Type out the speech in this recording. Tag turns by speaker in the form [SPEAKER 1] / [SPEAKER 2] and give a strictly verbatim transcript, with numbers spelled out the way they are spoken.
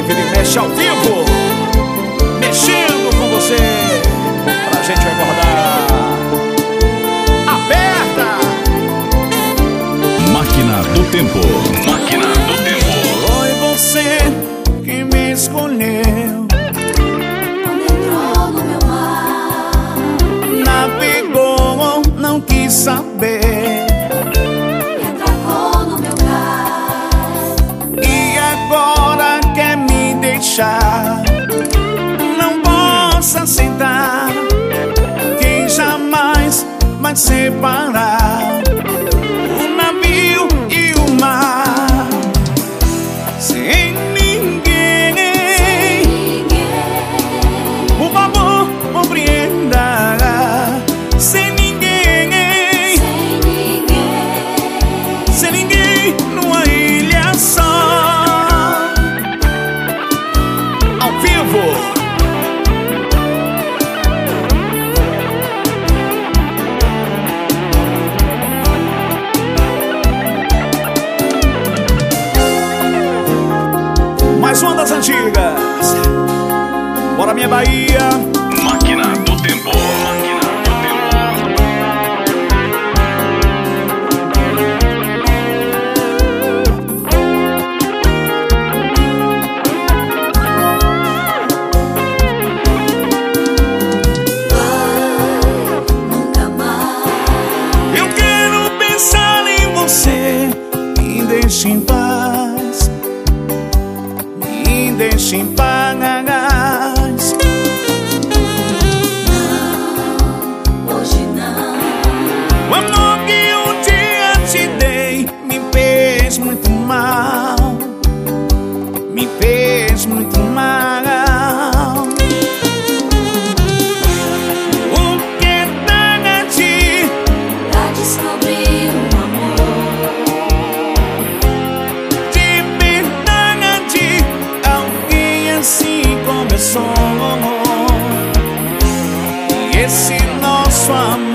[SPEAKER 1] Felipe mexe ao vivo, mexendo com você, pra gente recordar. Aperta!
[SPEAKER 2] Máquina do Tempo. Máquina do Tempo.
[SPEAKER 1] Foi você que me escolheu,
[SPEAKER 3] entrou no meu mar,
[SPEAKER 1] navegou, não quis saber,
[SPEAKER 3] atracou no meu cais.
[SPEAKER 1] e agora quer me deixar. Não posso aceitar que jamais vai separar o navio e o mar. Sem ninguém, por favor, compreenda. Sem ninguém, sem ninguém, numa ilha só. Ao vivo. Mais uma das antigas. Bora, minha Bahia.
[SPEAKER 2] Máquina do Tempo. Máquina do Tempo.
[SPEAKER 3] Vai, nunca mais.
[SPEAKER 1] Eu quero pensar em você. Me deixe em paz, me deixe em paz.
[SPEAKER 3] Não, hoje não.
[SPEAKER 1] O amor que um dia te dei me fez muito mal, me fez muito mal. O que dá de
[SPEAKER 3] Pra descobrir um amor,
[SPEAKER 1] de verdade alguém assim como eu sou? E esse nosso amor